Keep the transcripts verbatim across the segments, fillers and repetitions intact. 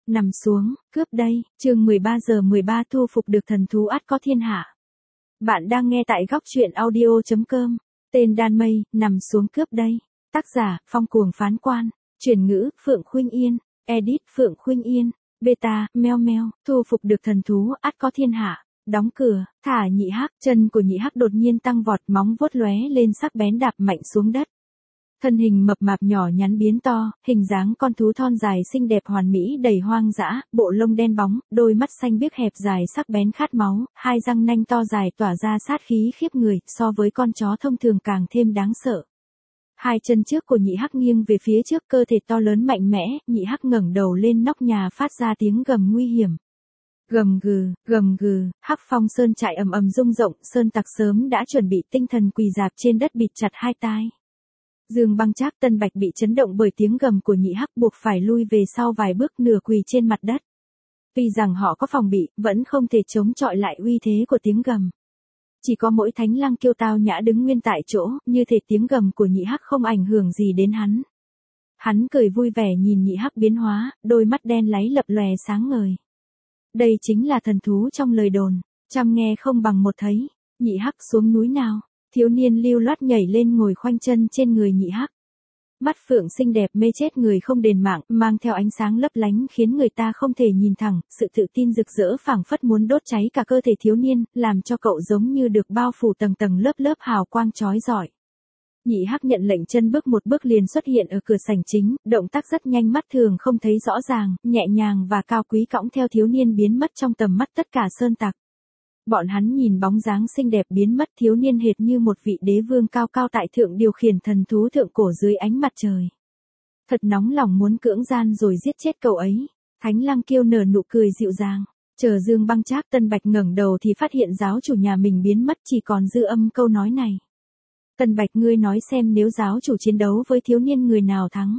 nằm xuống, cướp đây, chương mười ba giờ mười ba thu phục được thần thú ắt có thiên hạ. Bạn đang nghe tại góc truyện audio chấm com, tên đan mây, nằm xuống cướp đây. Tác giả, Phong Cuồng Phán Quan, chuyển ngữ, Phượng Khuynh Yên, edit, Phượng Khuynh Yên, beta, meo meo, thu phục được thần thú ắt có thiên hạ. Đóng cửa, thả nhị hắc, chân của nhị hắc đột nhiên tăng vọt, móng vuốt lóe lên sắc bén đạp mạnh xuống đất. Thân hình mập mạp nhỏ nhắn biến to, hình dáng con thú thon dài xinh đẹp hoàn mỹ đầy hoang dã, bộ lông đen bóng, đôi mắt xanh biếc hẹp dài sắc bén khát máu, hai răng nanh to dài tỏa ra sát khí khiếp người, so với con chó thông thường càng thêm đáng sợ. Hai chân trước của nhị hắc nghiêng về phía trước, cơ thể to lớn mạnh mẽ, nhị hắc ngẩng đầu lên nóc nhà phát ra tiếng gầm nguy hiểm. Gầm gừ, gầm gừ, Hắc Phong Sơn trại ầm ầm rung rộng, sơn tặc sớm đã chuẩn bị tinh thần quỳ dạp trên đất bịt chặt hai tai. Dương Băng Trác, Tân Bạch bị chấn động bởi tiếng gầm của nhị hắc, buộc phải lui về sau vài bước, nửa quỳ trên mặt đất. Tuy rằng họ có phòng bị, vẫn không thể chống chọi lại uy thế của tiếng gầm. Chỉ có mỗi Thánh Lăng Kiêu tao nhã đứng nguyên tại chỗ, như thể tiếng gầm của nhị hắc không ảnh hưởng gì đến hắn. Hắn cười vui vẻ nhìn nhị hắc biến hóa, đôi mắt đen láy lập lòe sáng ngời. Đây chính là thần thú trong lời đồn, trăm nghe không bằng một thấy. Nhị hắc xuống núi nào. Thiếu niên lưu loát nhảy lên ngồi khoanh chân trên người nhị hắc. Mắt phượng xinh đẹp mê chết người không đền mạng, mang theo ánh sáng lấp lánh khiến người ta không thể nhìn thẳng, sự tự tin rực rỡ phảng phất muốn đốt cháy cả cơ thể thiếu niên, làm cho cậu giống như được bao phủ tầng tầng lớp lớp hào quang chói rọi. Nhị hắc nhận lệnh chân bước một bước liền xuất hiện ở cửa sảnh chính, động tác rất nhanh, mắt thường không thấy rõ ràng, nhẹ nhàng và cao quý cõng theo thiếu niên biến mất trong tầm mắt tất cả sơn tặc. Bọn hắn nhìn bóng dáng xinh đẹp biến mất, thiếu niên hệt như một vị đế vương cao cao tại thượng điều khiển thần thú thượng cổ dưới ánh mặt trời. Thật nóng lòng muốn cưỡng gian rồi giết chết cậu ấy. Thánh Lăng Kiêu nở nụ cười dịu dàng. Chờ Dương Băng Trác, Tân Bạch ngẩng đầu thì phát hiện giáo chủ nhà mình biến mất, chỉ còn dư âm câu nói này. Tân Bạch, ngươi nói xem, nếu giáo chủ chiến đấu với thiếu niên người nào thắng?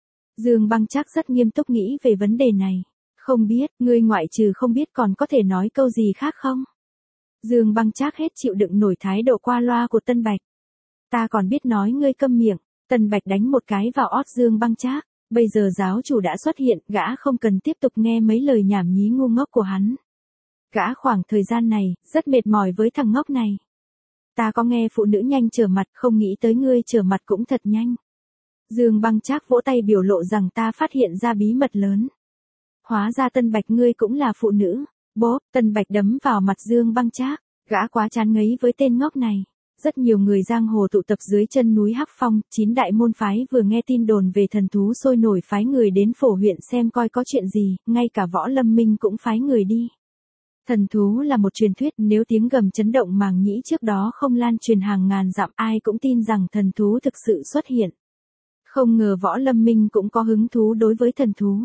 Dương Băng Trác rất nghiêm túc nghĩ về vấn đề này. Không biết, ngươi ngoại trừ không biết còn có thể nói câu gì khác không? Dương Băng Trác hết chịu đựng nổi thái độ qua loa của Tân Bạch. Ta còn biết nói ngươi câm miệng. Tân Bạch đánh một cái vào ót Dương Băng Trác. Bây giờ giáo chủ đã xuất hiện, gã không cần tiếp tục nghe mấy lời nhảm nhí ngu ngốc của hắn. Gã khoảng thời gian này, rất mệt mỏi với thằng ngốc này. Ta có nghe phụ nữ nhanh trở mặt, không nghĩ tới ngươi trở mặt cũng thật nhanh. Dương Băng Trác vỗ tay biểu lộ rằng ta phát hiện ra bí mật lớn. Hóa ra Tân Bạch ngươi cũng là phụ nữ. Bốp, Tân Bạch đấm vào mặt Dương Băng Trác, gã quá chán ngấy với tên ngốc này. Rất nhiều người giang hồ tụ tập dưới chân núi Hắc Phong, chín đại môn phái vừa nghe tin đồn về thần thú sôi nổi phái người đến phổ huyện xem coi có chuyện gì, ngay cả Võ Lâm Minh cũng phái người đi. Thần thú là một truyền thuyết, nếu tiếng gầm chấn động màng nhĩ trước đó không lan truyền hàng ngàn dặm, ai cũng tin rằng thần thú thực sự xuất hiện. Không ngờ Võ Lâm Minh cũng có hứng thú đối với thần thú.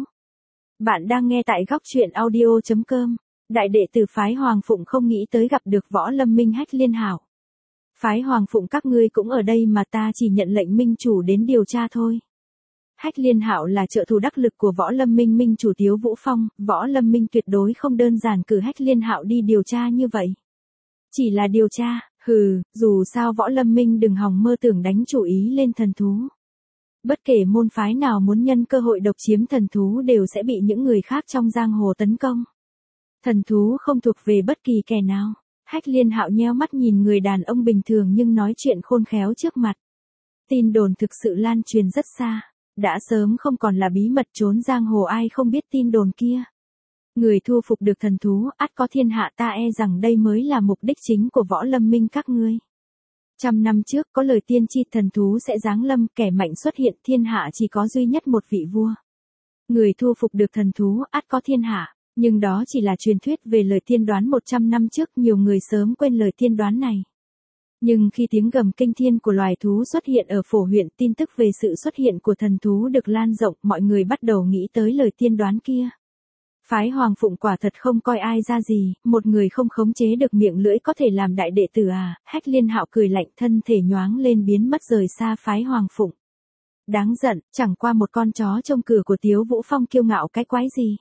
Bạn đang nghe tại góc truyện audio chấm com. Đại đệ tử phái Hoàng Phụng không nghĩ tới gặp được Võ Lâm Minh Hách Liên Hạo. Phái Hoàng Phụng các ngươi cũng ở đây mà, ta chỉ nhận lệnh minh chủ đến điều tra thôi. Hách Liên Hạo là trợ thủ đắc lực của Võ Lâm Minh minh chủ Tiếu Vũ Phong, Võ Lâm Minh tuyệt đối không đơn giản cử Hách Liên Hạo đi điều tra như vậy. Chỉ là điều tra, hừ, dù sao Võ Lâm Minh đừng hòng mơ tưởng đánh chủ ý lên thần thú. Bất kể môn phái nào muốn nhân cơ hội độc chiếm thần thú đều sẽ bị những người khác trong giang hồ tấn công. Thần thú không thuộc về bất kỳ kẻ nào. Hách Liên Hạo nheo mắt nhìn người đàn ông bình thường nhưng nói chuyện khôn khéo trước mặt. Tin đồn thực sự lan truyền rất xa. Đã sớm không còn là bí mật trốn giang hồ, ai không biết tin đồn kia. Người thu phục được thần thú ắt có thiên hạ, ta e rằng đây mới là mục đích chính của Võ Lâm Minh các ngươi. Trăm năm trước có lời tiên tri thần thú sẽ giáng lâm, kẻ mạnh xuất hiện, thiên hạ chỉ có duy nhất một vị vua. Người thu phục được thần thú ắt có thiên hạ. Nhưng đó chỉ là truyền thuyết về lời tiên đoán một trăm năm trước, nhiều người sớm quên lời tiên đoán này. Nhưng khi tiếng gầm kinh thiên của loài thú xuất hiện ở phổ huyện, tin tức về sự xuất hiện của thần thú được lan rộng, mọi người bắt đầu nghĩ tới lời tiên đoán kia. Phái Hoàng Phụng quả thật không coi ai ra gì, một người không khống chế được miệng lưỡi có thể làm đại đệ tử à? Hách Liên Hạo cười lạnh, thân thể nhoáng lên biến mất rời xa phái Hoàng Phụng. Đáng giận, chẳng qua một con chó trong cửa của Tiếu Vũ Phong kiêu ngạo cái quái gì.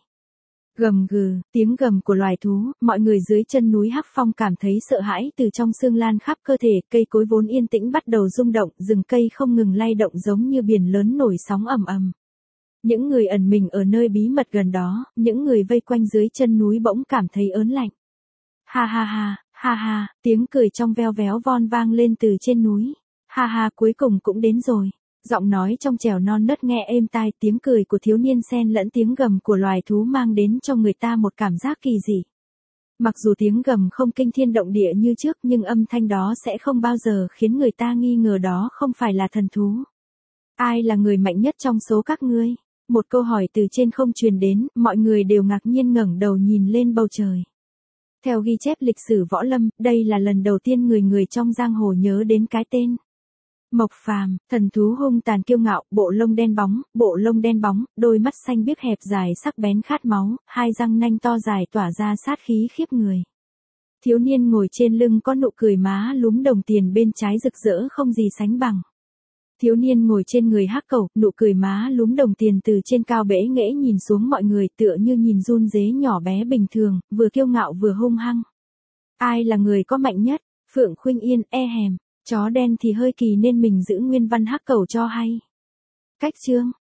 Gầm gừ, tiếng gầm của loài thú, mọi người dưới chân núi Hắc Phong cảm thấy sợ hãi, từ trong xương lan khắp cơ thể, cây cối vốn yên tĩnh bắt đầu rung động, rừng cây không ngừng lay động giống như biển lớn nổi sóng ầm ầm. Những người ẩn mình ở nơi bí mật gần đó, những người vây quanh dưới chân núi bỗng cảm thấy ớn lạnh. Ha ha ha, ha ha, tiếng cười trong veo véo von vang lên từ trên núi. Ha ha, cuối cùng cũng đến rồi. Giọng nói trong trẻo non nớt nghe êm tai, tiếng cười của thiếu niên xen lẫn tiếng gầm của loài thú mang đến cho người ta một cảm giác kỳ dị. Mặc dù tiếng gầm không kinh thiên động địa như trước nhưng âm thanh đó sẽ không bao giờ khiến người ta nghi ngờ đó không phải là thần thú. Ai là người mạnh nhất trong số các ngươi? Một câu hỏi từ trên không truyền đến, mọi người đều ngạc nhiên ngẩng đầu nhìn lên bầu trời. Theo ghi chép lịch sử võ lâm, đây là lần đầu tiên người người trong giang hồ nhớ đến cái tên Mộc Phàm, thần thú hung tàn kiêu ngạo, bộ lông đen bóng, bộ lông đen bóng, đôi mắt xanh biếc hẹp dài sắc bén khát máu, hai răng nanh to dài tỏa ra sát khí khiếp người. Thiếu niên ngồi trên lưng có nụ cười má lúm đồng tiền bên trái rực rỡ không gì sánh bằng. Thiếu niên ngồi trên người hắc cẩu, nụ cười má lúm đồng tiền từ trên cao bẽ nghễ nhìn xuống mọi người tựa như nhìn run dế nhỏ bé bình thường, vừa kiêu ngạo vừa hung hăng. Ai là người có mạnh nhất? Phượng Khuynh Yên, e hèm. Chó đen thì hơi kỳ nên mình giữ nguyên văn hắc cẩu cho hay. Cách chương.